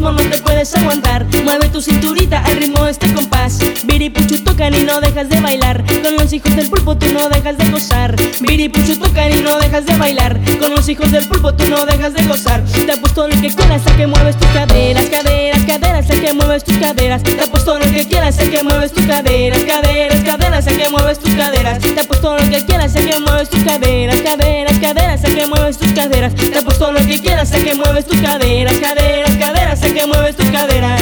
ritmo no te puedes aguantar. Mueve tu cinturita al ritmo de este compás. Biripuchu tocan y no dejas de bailar. Con los hijos del pulpo tú no dejas de gozar. Biripuchu tocan y no dejas de bailar. Con los hijos del pulpo tú no dejas de gozar. Te apuesto lo que quieras a que mueves tus caderas, caderas, caderas, a que mueves tus caderas. Te apuesto lo que quieras a que mueves tus caderas, caderas, caderas, a que mueves tus caderas. Te apuesto lo que quieras a que mueves tus caderas, caderas, caderas, a que mueves tus caderas. Te apuesto lo que quieras a que mueves tus caderas, caderas, caderas, a que mueves tus caderas.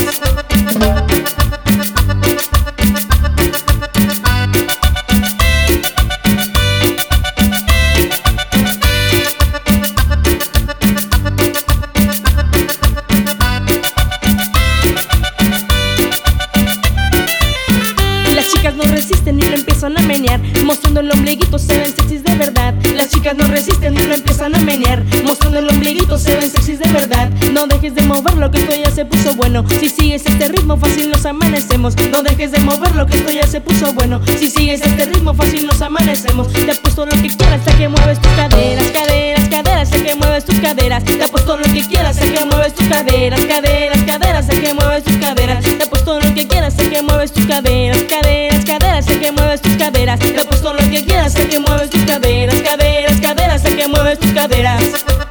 No resisten y lo empiezan a menear, mostrando el ombliguito, se ven sexys de verdad. Las chicas no resisten y lo empiezan a menear, mostrando el ombliguito, se ven sexys de verdad. No dejes de moverlo, que esto ya se puso bueno. Si sigues este ritmo fácil nos amanecemos. No dejes de moverlo, que esto ya se puso bueno. Si sigues este ritmo fácil nos amanecemos. Te apuesto lo que quieras a que mueves tus caderas, caderas, caderas, a que mueves tus caderas. Te apuesto lo que quieras a que mueves tus caderas, caderas, caderas, a que mueves tus caderas. Te apuesto lo que quieras a que mueves tus caderas, caderas, caderas, a que mueves tus caderas. Te apuesto lo que quieras a que mueves tus caderas, caderas, caderas, a que mueves tus caderas.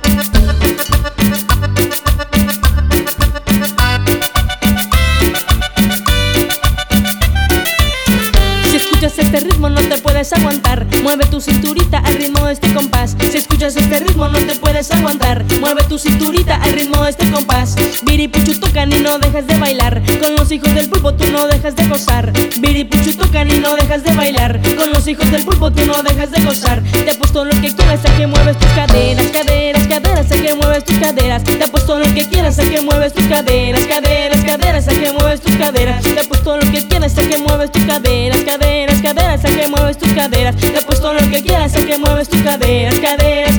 Si escuchas este ritmo no te puedes aguantar. Mueve tu cinturita al ritmo de este compás. Si escuchas este ritmo no te puedes aguantar. Mueve tu cinturita al ritmo de este compás. Biripuchu tocan y no dejas de bailar. Con los hijos del pulpo tú no dejas de gozar. Biripuchu tocan y no dejas de bailar. Con los hijos del pulpo tú no dejas de gozar. Te apuesto lo que quieras a que mueves tus caderas, caderas, caderas, a que mueves tus caderas. Te apuesto lo que quieras a que mueves tus caderas, caderas, caderas, a que mueves tus caderas. Te apuesto lo que quieras a que mueves tus caderas, caderas, caderas, a que mueves tus caderas. Te apuesto lo que quieras a que mueves tus caderas, caderas.